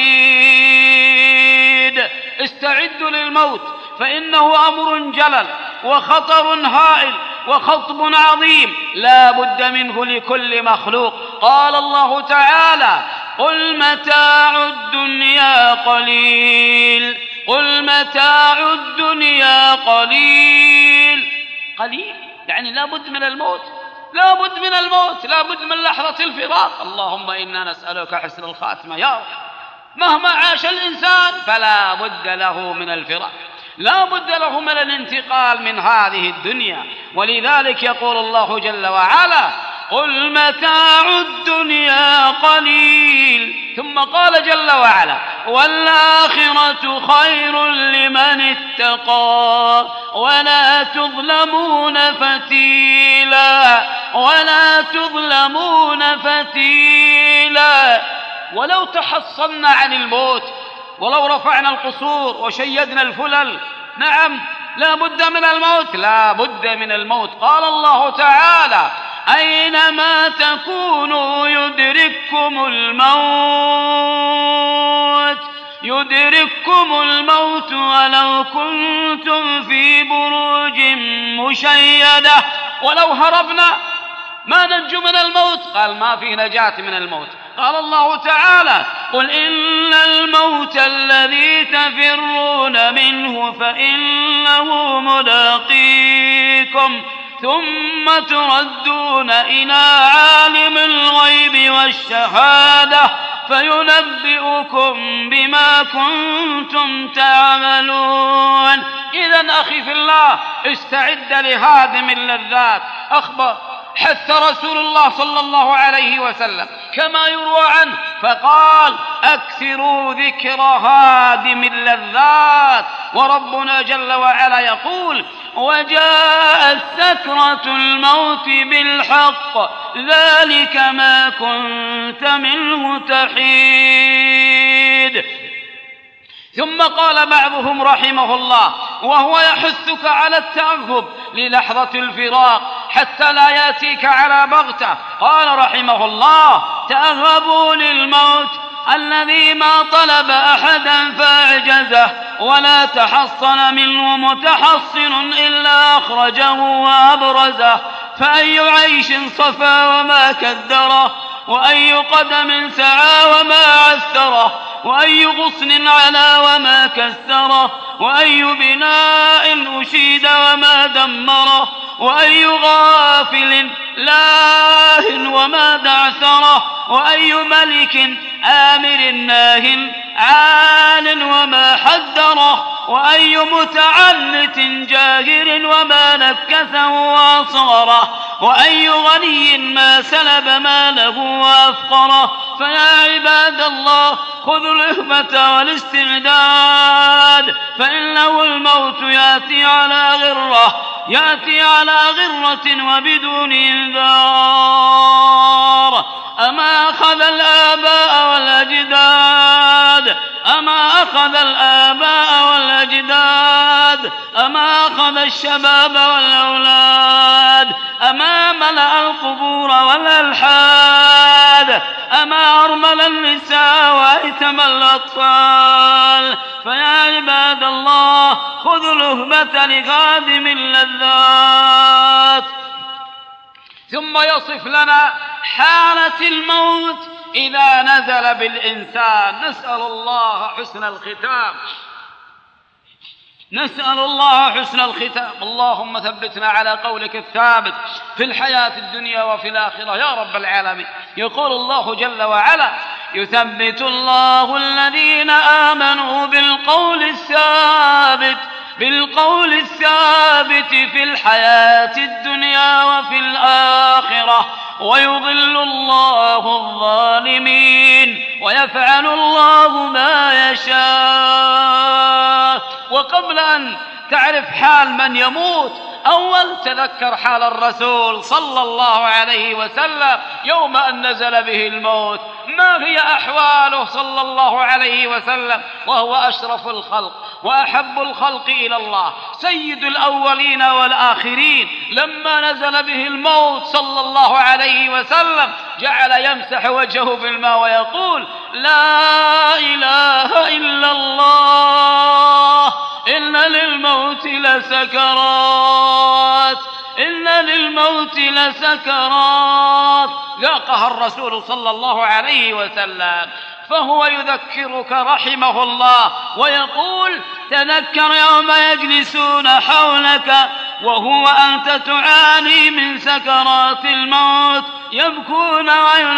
تحيد. استعدوا للموت، فإنه أمر جلل وخطر هائل وخطب عظيم لا بد منه لكل مخلوق. قال الله تعالى: قل متاع الدنيا قليل، قل متاع الدنيا قليل. قليل يعني لا بد من الموت، لا بد من الموت، لا بد من لحظة الفراق. اللهم إنا نسألك حسن الخاتمة يا رب. مهما عاش الإنسان فلا بد له من الفراق، لا بد له من الانتقال من هذه الدنيا. ولذلك يقول الله جل وعلا: قل متاع الدنيا قليل. ثم قال جل وعلا: والآخرة خير لمن اتقى ولا تظلمون فتيلا، ولا تظلمون فتيلا. ولو تحصلنا عن الموت، ولو رفعنا القصور وشيدنا الفلل، نعم لا بد من الموت، لا بد من الموت. قال الله تعالى: أينما تكونوا يدرككم الموت، يدرككم الموت ولو كنتم في بروج مشيدة. ولو هربنا ما ننجو من الموت، قال ما في نجاة من الموت. قال الله تعالى: قل إن الموت الذي تفرون منه فإنه ملاقيكم ثم تردون إلى عالم الغيب والشهادة فينبئكم بما كنتم تعملون. إذن أخي في الله، استعد لهادم اللذات. حث رسول الله صلى الله عليه وسلم كما يروى عنه فقال: أكثروا ذكر هادم اللذات. وربنا جل وعلا يقول: وجاءت سكرة الموت بالحق ذلك ما كنت منه تحيد. ثم قال بعضهم رحمه الله وهو يحثك على التأهب للحظة الفراق: حتى لا يأتيك على بغتة. قال رحمه الله: تأهبوا للموت الذي ما طلب أحدا فأعجزه، ولا تحصن منه متحصن إلا أخرجه وأبرزه. فأي عيش صفى وما كدره، وأي قدم سعى وما عثره، وأي غصن علا وما كسره، وأي بناء أشيد وما دمره، وأي غافل لاه وما دعثره، وأي ملك آمر ناه عال وما حذره، وأي متعنت جاهر وما نكثه وأصغره، وأي غني ما سلب ماله وأفقره. فيا عباد الله، خذوا الإهمة والاستعداد، فإنه الموت يأتي على غرة وبدون إنذار. أما أخذ الآباء والأجداد، أما أخذ الشباب والأولاد، أما ملأ القبور والألحاد، أما أرمل النساء وأيتم الأطفال. فيا عباد الله، خذوا الأهبة لخادم اللذات. ثم يصف لنا حالة الموت إذا نزل بالإنسان. نسأل الله حسن الختام. اللهم ثبتنا على قولك الثابت في الحياة الدنيا وفي الآخرة يا رب العالمين. يقول الله جل وعلا: يثبت الله الذين آمنوا بالقول الثابت في الحياة الدنيا وفي الآخرة، ويضل الله الظالمين، ويفعل الله ما يشاء. وقبل أن تعرف حال من يموت، أول تذكر حال الرسول صلى الله عليه وسلم يوم أن نزل به الموت. ما هي أحواله صلى الله عليه وسلم وهو أشرف الخلق وأحب الخلق إلى الله، سيد الأولين والآخرين. لما نزل به الموت صلى الله عليه وسلم جعل يمسح وجهه بالماء ويقول: لا إله إلا الله، إن للموت لسكرات. ذاقها الرسول صلى الله عليه وسلم. فهو يذكرك رحمه الله ويقول: تذكر يوم يجلسون حولك وهو أنت تعاني من سكرات الموت، يبكون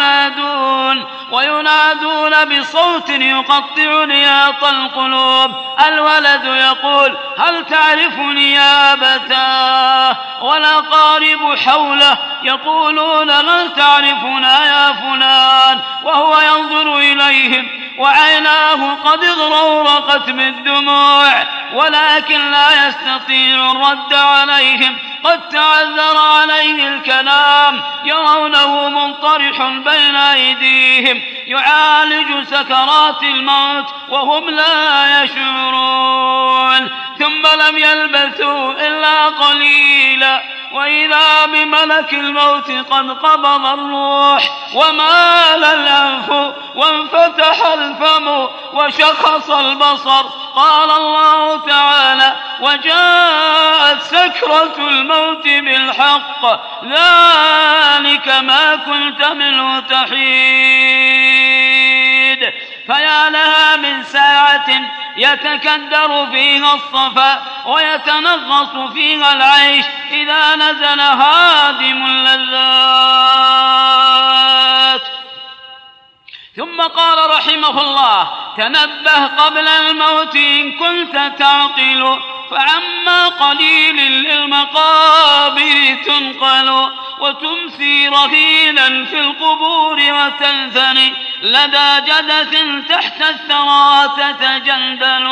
وينادون بصوت يقطع نياط القلوب. الولد يقول: هل تعرفني يا أبتاه؟ والأقارب حوله يقولون: هل تعرفنا يا فلان؟ وهو ينظر إليهم وعيناه قد اغرورقت بالدموع، ولكن لا يستطيع الرد عليهم، قد تعذر عليه الكلام. يرونه منطرح بين أيديهم يعالج سكرات الموت وهم لا يشعرون. ثم لم يلبثوا إلا قليلا وإذا بملك الموت قد قبض الروح، ومال الأنف وانفتح الفم وشخص البصر. قال الله تعالى: وجاءت سكرة الموت بالحق، ذلك ما كنت منه تحيد. فيا لها من ساعة يتكدر فيها الصفا ويتنغص فيها العيش إذا نزل هادم اللذات. ثم قال رحمه الله: تنبه قبل الموت إن كنت تعقل، فعما قليل للمقابر تنقل، وتمسي رهينا في القبور وتنثني لدى جدث تحت الثرى تتجندل.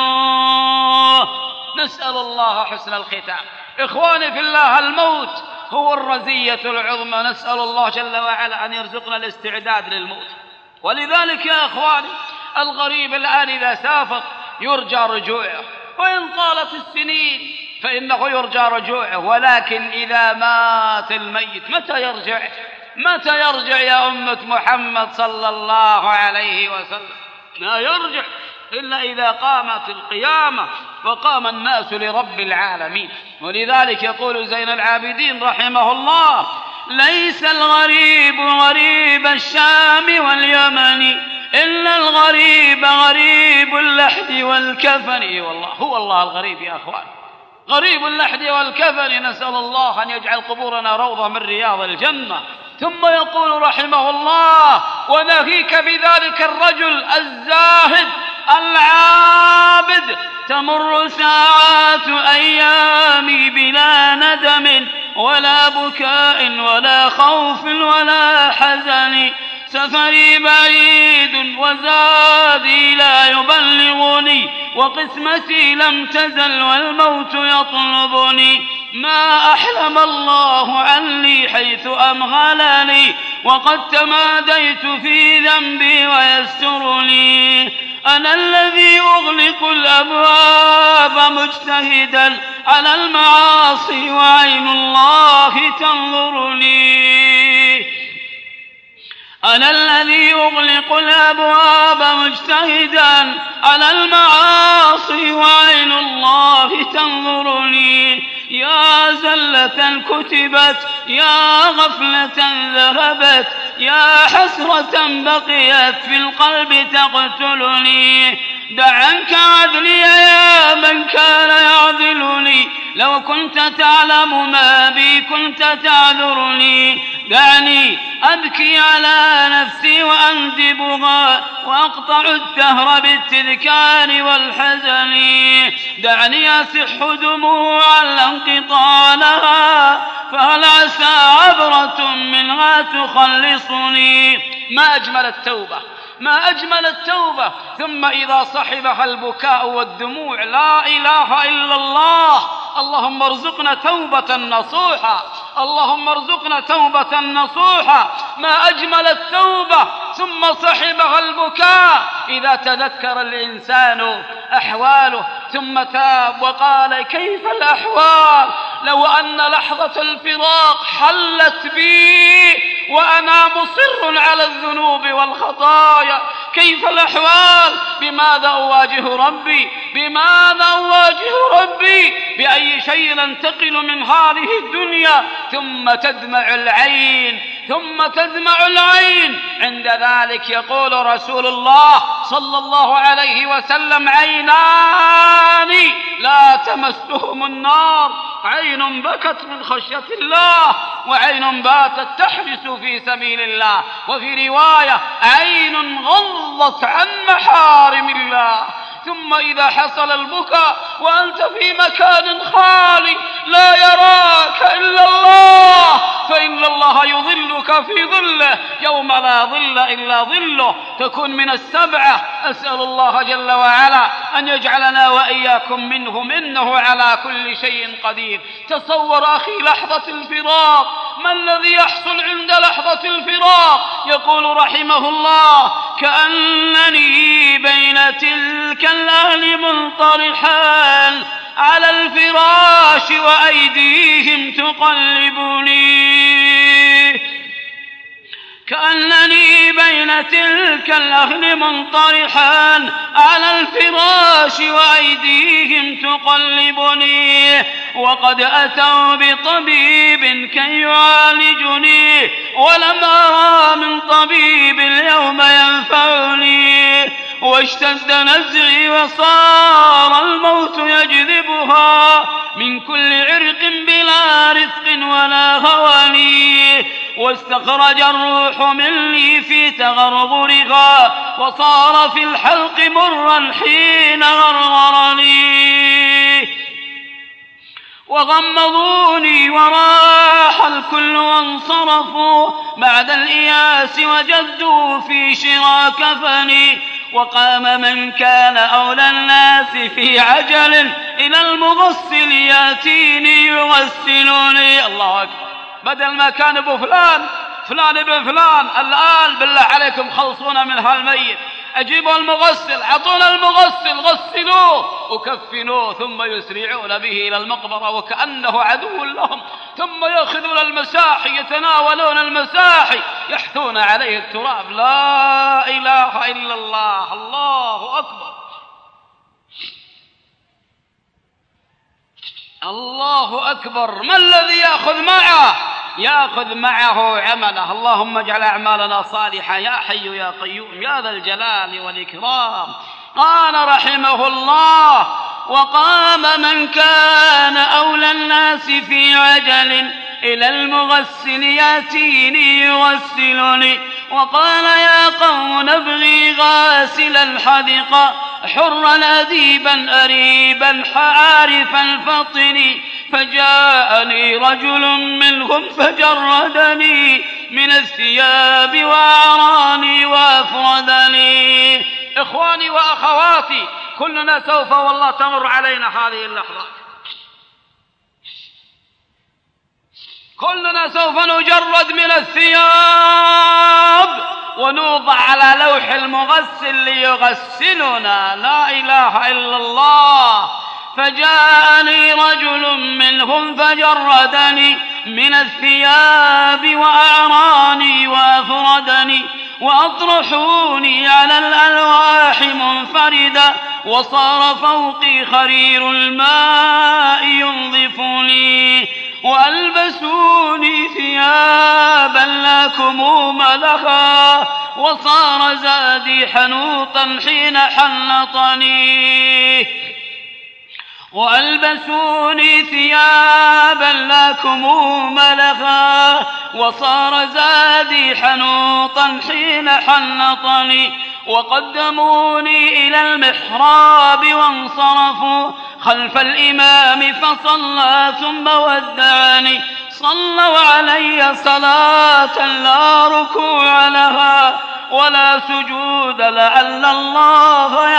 نسأل الله حسن الختام. إخواني في الله، الموت هو الرزية العظمى. نسأل الله جل وعلا أن يرزقنا الاستعداد للموت. ولذلك يا أخواني، الغريب الآن إذا سافر يرجى رجوعه، وإن طالت السنين فإنه يرجى رجوعه. ولكن إذا مات الميت متى يرجع؟ متى يرجع يا أمة محمد صلى الله عليه وسلم؟ لا يرجع إلا إذا قامت القيامة وقام الناس لرب العالمين. ولذلك يقول زين العابدين رحمه الله: ليس الغريب غريب الشام واليمن إلا الغريب غريب اللحد والكفن. والله هو الله الغريب يا أخوان، غريب اللحد والكفن. نسأل الله أن يجعل قبورنا روضة من رياض الجنة. ثم يقول رحمه الله: وناهيك بذلك الرجل الزاهد العابد تمر ساعات أيامي بلا ندم ولا بكاء ولا خوف ولا حزن، سفري بعيد وزادي لا يبلغني وقسمتي لم تزل والموت يطلبني، ما أحلم الله عني حيث أمهلني وقد تماديت في ذنبي ويسترني، أنا الذي أغلق الأبواب مجتهدا على المعاصي وعين الله تنظرني، أنا الذي أغلق الأبواب مجتهدا على المعاصي وعين الله تنظرني، يا زلة كتبت يا غفلة ذهبت يا حسرة بقيت في القلب تقتلني، دع عنك عدلي يا من كان يعذلني، لو كنت تعلم ما بي كنت تعذرني، دعني أبكي على نفسي وأندبها وأقطع الدهر بالتذكار والحزن، دعني أسح دموعا لا انقطاع لها فهل عسى عبرة منها تخلصني. ما أجمل التوبة، ما أجمل التوبة. ثم إذا صحبها البكاء والدموع لا إله إلا الله. اللهم ارزقنا توبة نصوحة، اللهم ارزقنا توبة نصوحة. ما أجمل التوبة. ثم صحبها البكاء إذا تذكر الإنسان أحواله ثم تاب وقال: كيف الأحوال لو أن لحظة الفراق حلت بي وأنا مصر على الذنوب والخطايا، كيف الأحوال، بماذا أواجه ربي، بماذا أواجه ربي، بأي شيء أنتقل من هذه الدنيا. ثم تدمع العين، ثم تدمع العين. عند ذلك يقول رسول الله صلى الله عليه وسلم: عينان لا تمسهم النار، عين بكت من خشية الله وعين باتت تحرس في سبيل الله. وفي رواية: عين غضت عن محارم الله. ثم إذا حصل البكاء وأنت في مكان خالي لا يراك إلا الله، فإن الله يظلك في ظله يوم لا ظل إلا ظله، تكون من السبعة. أسأل الله جل وعلا أن يجعلنا وإياكم منهم، إنه على كل شيء قدير. تصور أخي لحظة الفراق، ما الذي يحصل عند لحظة الفراق؟ يقول رحمه الله: كأنني بين تلك الأهل منطرحان على الفراش وأيديهم تقلبني، كأنني بين تلك الأهل منطرحان على الفراش وأيديهم تقلبني، وقد أتوا بطبيب كي يعالجني ولم أرى من طبيب اليوم ينفعني، واشتد نزعي وصار الموت يجذبها من كل عرق بلا رزق ولا هواني، واستخرج الروح مني في تغرغرها وصار في الحلق مرا حين غرغرني، وغمضوني وراح الكل وانصرفوا بعد الإياس وجدوا في شرى كفني، وقام من كان أولى الناس في عجل إلى المغسل ياتيني يغسلني. الله أكبر. بدل ما كان أبو فلان ابن فلان، الآن بالله عليكم يخلصون منها الميت. أجيبوا المغسل، أعطونا المغسل، غسلوه وكفنوه، ثم يسرعون به إلى المقبرة وكأنه عدو لهم، ثم يأخذون المساحي، يتناولون المساحي، يحثون عليه التراب. لا إله إلا الله. الله أكبر، الله أكبر. ما الذي يأخذ معه؟ يأخذ معه عمله. اللهم اجعل أعمالنا صالحة يا حي يا قيوم يا ذا الجلال والإكرام. قال رحمه الله: وقام من كان أولى الناس في عجل إلى المغسل يأتيني يغسلني، وقال: يا قوم نبغي غاسل الحدقة حرا أديبا أريبا عارفا الفطن، فجاءني رجل منهم فجردني من الثياب وأعراني وأفردني. إخواني وأخواتي، كلنا سوف والله تمر علينا هذه اللحظات، كلنا سوف نجرد من الثياب ونوضع على لوح المغسل ليغسلنا. لا إله إلا الله. فجاءني رجل منهم فجردني من الثياب وأعراني وأفردني، وأطرحوني على الألواح منفردا، وصار فوقي خرير الماء ينظفني، وألبسوني ثيابا لا كموم لها، وصار زادي حنوطا حين حنطني، وألبسوني ثيابا لا كموم لها، وصار زادي حنوطا حين حنطني، وقدموني إلى المحراب وانصرفوا خلف الإمام فصلى ثم ودعني. صلوا علي صلاة لا ركوع لها ولا سجود لعل الله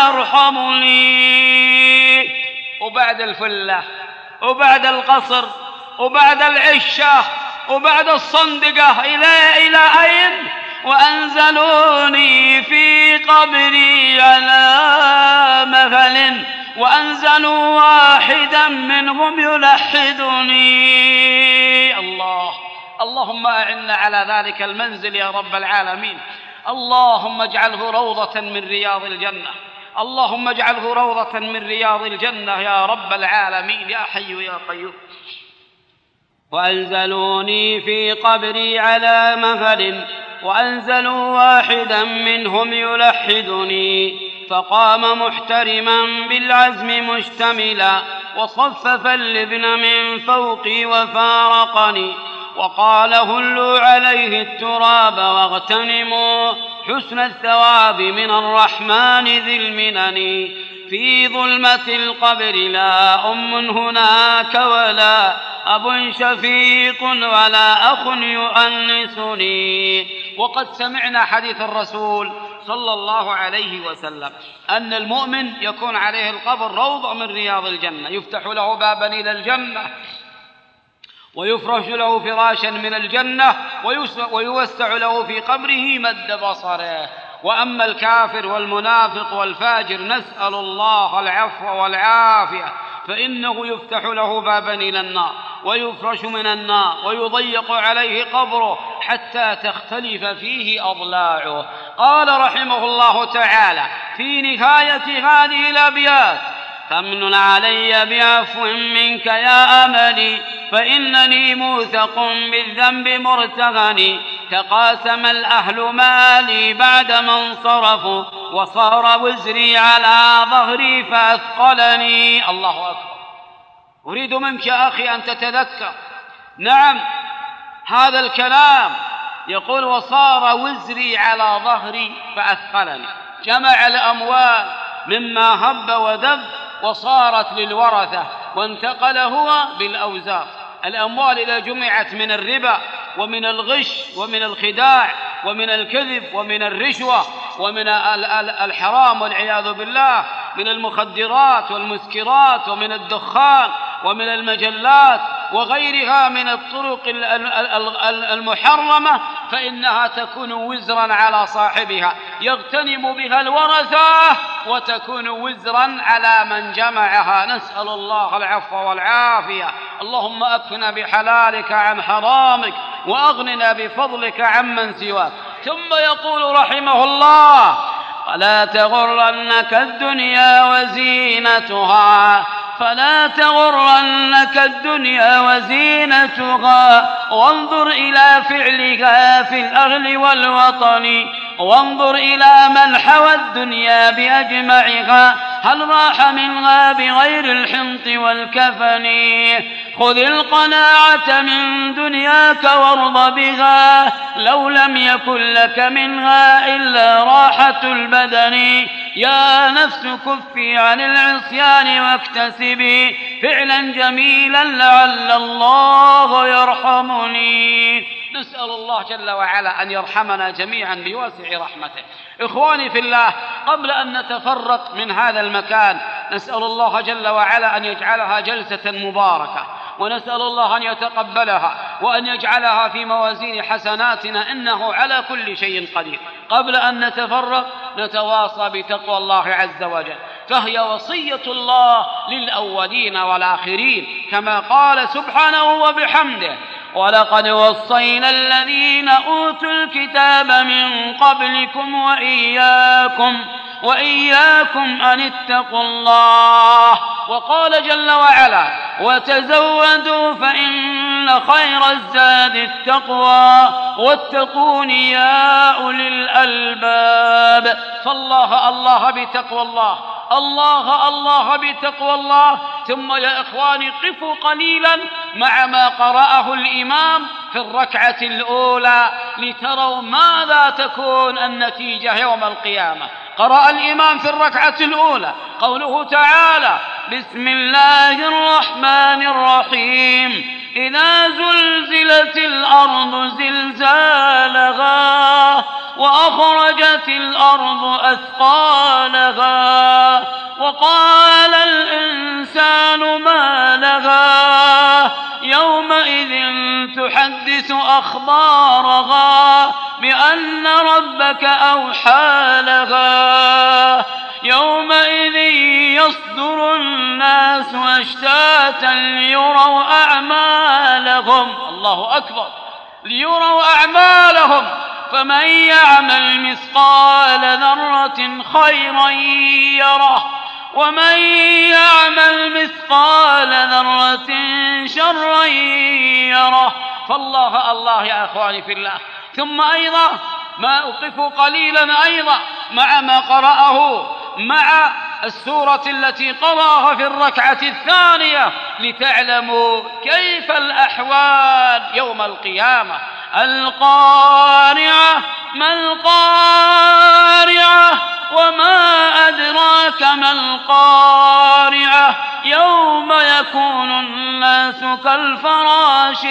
يرحمني. وبعد الفلة وبعد القصر وبعد العشة وبعد الصندقة إلى أين؟ وأنزلوني في قبري على مثل، وأنزلوا واحدا منهم يلحدني. اللهم أعنا على ذلك المنزل يا رب العالمين. اللهم اجعله روضة من رياض الجنة، اللهم اجعله روضة من رياض الجنة يا رب العالمين يا حي يا قيوم. وأنزلوني في قبري على مثل، وأنزلوا واحدا منهم يلحدني، فقام محترما بالعزم مشتملا، وصفف اللبن من فوقي وفارقني، وقال: هلوا عليه التراب واغتنموا حسن الثواب من الرحمن ذي المنن. في ظلمة القبر لا أم هناك ولا أب شفيق ولا أخ يؤنسني. وقد سمعنا حديث الرسول صلى الله عليه وسلم أن المؤمن يكون عليه القبر روضة من رياض الجنة، يفتح له بابا إلى الجنة، ويفرش له فراشا من الجنة، ويوسع له في قبره مد بصره. وأما الكافر والمنافق والفاجر نسأل الله العفو والعافية، فإنه يفتح له بابا إلى النار، ويفرش من النار، ويضيق عليه قبره حتى تختلف فيه أضلاعه. قال رحمه الله تعالى في نهاية هذه الأبيات: فامنن علي بعفو منك يا أملي، فإنني موثق بالذنب مرتهن، تقاسم الأهل مالي بعدما انصرفوا، وصار وزري على ظهري فأثقلني. الله أكبر. أريد منك يا أخي أن تتذكر، نعم هذا الكلام يقول: وصار وزري على ظهري فأثقلني، جمع الأموال مما هب ودب وصارت للورثة، وانتقل هو بالأوزار. الأموال إذا جمعت من الربا ومن الغش ومن الخداع ومن الكذب ومن الرشوة ومن الحرام والعياذ بالله، من المخدرات والمسكرات ومن الدخان ومن المجلات وغيرها من الطرق المحرمة، فإنها تكون وزرا على صاحبها يغتنم بها الورثة، وتكون وزرا على من جمعها. نسأل الله العفو والعافية. اللهم أكفنا بحلالك عن حرامك، وأغننا بفضلك عمن سواك. ثم يقول رحمه الله: فلا تغرنك الدنيا وزينتها، فلا تغرنك الدنيا وزينتها، وانظر إلى فعلها في الأهل والوطن، وانظر إلى من حوى الدنيا بأجمعها، هل راح منها بغير الحنط والكفن. خذ القناعة من دنياك وارض بها، لو لم يكن لك منها إلا راحة البدن. يا نفس كفي عن العصيان واكتسبي فعلا جميلا لعل الله يرحمني. نسأل الله جل وعلا أن يرحمنا جميعا بواسع رحمته. إخواني في الله، قبل أن نتفرق من هذا المكان، نسأل الله جل وعلا أن يجعلها جلسة مباركة، ونسأل الله أن يتقبلها وأن يجعلها في موازين حسناتنا، إنه على كل شيء قدير. قبل أن نتفرق نتواصى بتقوى الله عز وجل، فهي وصية الله للأولين والآخرين، كما قال سبحانه وبحمده: ولقد وصينا الذين أوتوا الكتاب من قبلكم وإياكم أن اتقوا الله. وقال جل وعلا: وتزودوا فإن خير الزاد التقوى واتقون يا أولي الألباب. فالله الله بتقوى الله، الله بتقوى الله. ثم يا إخواني قفوا قليلا مع ما قرأه الإمام في الركعة الأولى لتروا ماذا تكون النتيجة يوم القيامة. قرأ الإمام في الركعة الأولى قوله تعالى: بسم الله الرحمن الرحيم، إذا زلزلت الأرض زلزالها وأخرجت الأرض أثقالها وقال الإنسان ما لها يومئذ تحدث أخبارها بأن ربك أوحى لها يومئذ يصدر الناس أشتاتا ليروا أعمالهم. الله أكبر، ليروا أعمالهم. فمن يعمل مثقال ذرة خيرا يره ومن يعمل مثقال ذرة شرا يره. فالله الله يا أخواني في الله. ثم أيضا ما أوقف قليلا أيضا مع ما قرأه مع السورة التي قرأها في الركعة الثانية لتعلموا كيف الأحوال يوم القيامة. القارعة، ما القارعة وما أدراك ما القارعة يوم يكون الناس كالفراش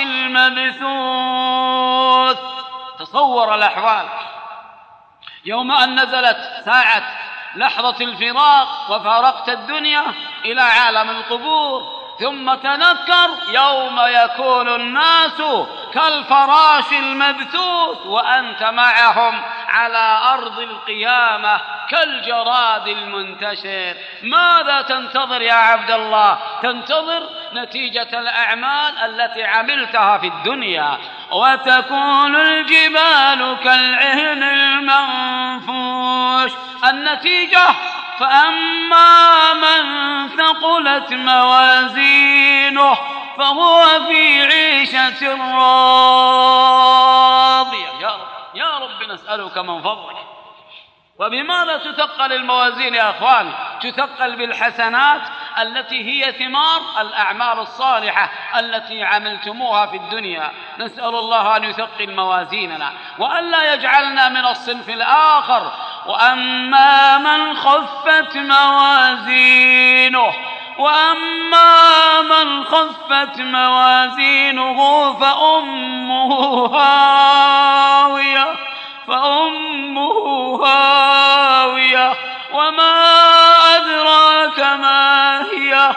المبثوث. تصور الأحوال يوم أن نزلت ساعة لحظة الفراق وفارقت الدنيا إلى عالم القبور. ثم تذكر يوم يكون الناس كالفراش المبثوث وأنت معهم على أرض القيامة كالجراد المنتشر. ماذا تنتظر يا عبد الله؟ تنتظر نتيجة الأعمال التي عملتها في الدنيا. وتكون الجبال كالعهن المنفوش. النتيجة: فأما من ثقلت موازينه فهو في عيشة راضية. يا رب نسألك من فضلك. وبماذا تثقل الموازين يا أخواني؟ تثقل بالحسنات التي هي ثمار الأعمال الصالحة التي عملتموها في الدنيا. نسأل الله أن يثقل موازيننا وأن لا يجعلنا من الصنف الآخر. وأما من خفت موازينه فأمه هاوية وما أدراك ما هي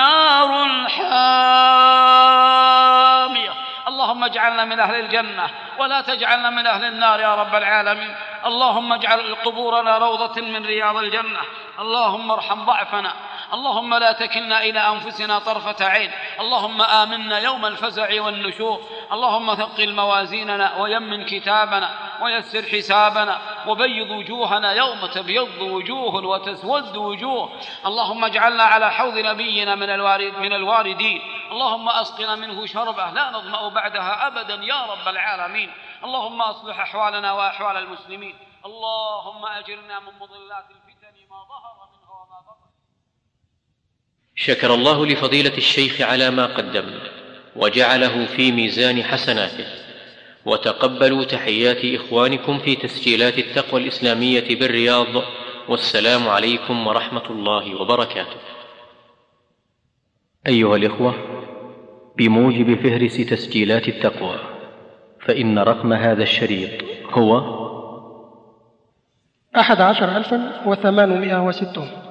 نار حامية. اللهم اجعلنا من أهل الجنة ولا تجعلنا من أهل النار يا رب العالمين. اللهم اجعل قبورنا روضة من رياض الجنة. اللهم ارحم ضعفنا، اللهم لا تكلنا إلى أنفسنا طرفة عين. اللهم آمنا يوم الفزع والنشور. اللهم ثقل موازيننا ويمن كتابنا ويسر حسابنا وبيض وجوهنا يوم تبيض وجوه وتسود وجوه. اللهم اجعلنا على حوض نبينا من الواردين. اللهم أسقنا منه شربة لا نظمأ بعدها أبدا يا رب العالمين. اللهم أصلح أحوالنا وأحوال المسلمين. اللهم أجرنا من مضلات الفتن ما ظهر منها وما بطن. شكر الله لفضيلة الشيخ على ما قدم وجعله في ميزان حسناته، وتقبلوا تحيات إخوانكم في تسجيلات التقوى الإسلامية بالرياض، والسلام عليكم ورحمة الله وبركاته. أيها الإخوة، بموجب فهرس تسجيلات التقوى فإن رقم هذا الشريط هو 11,860.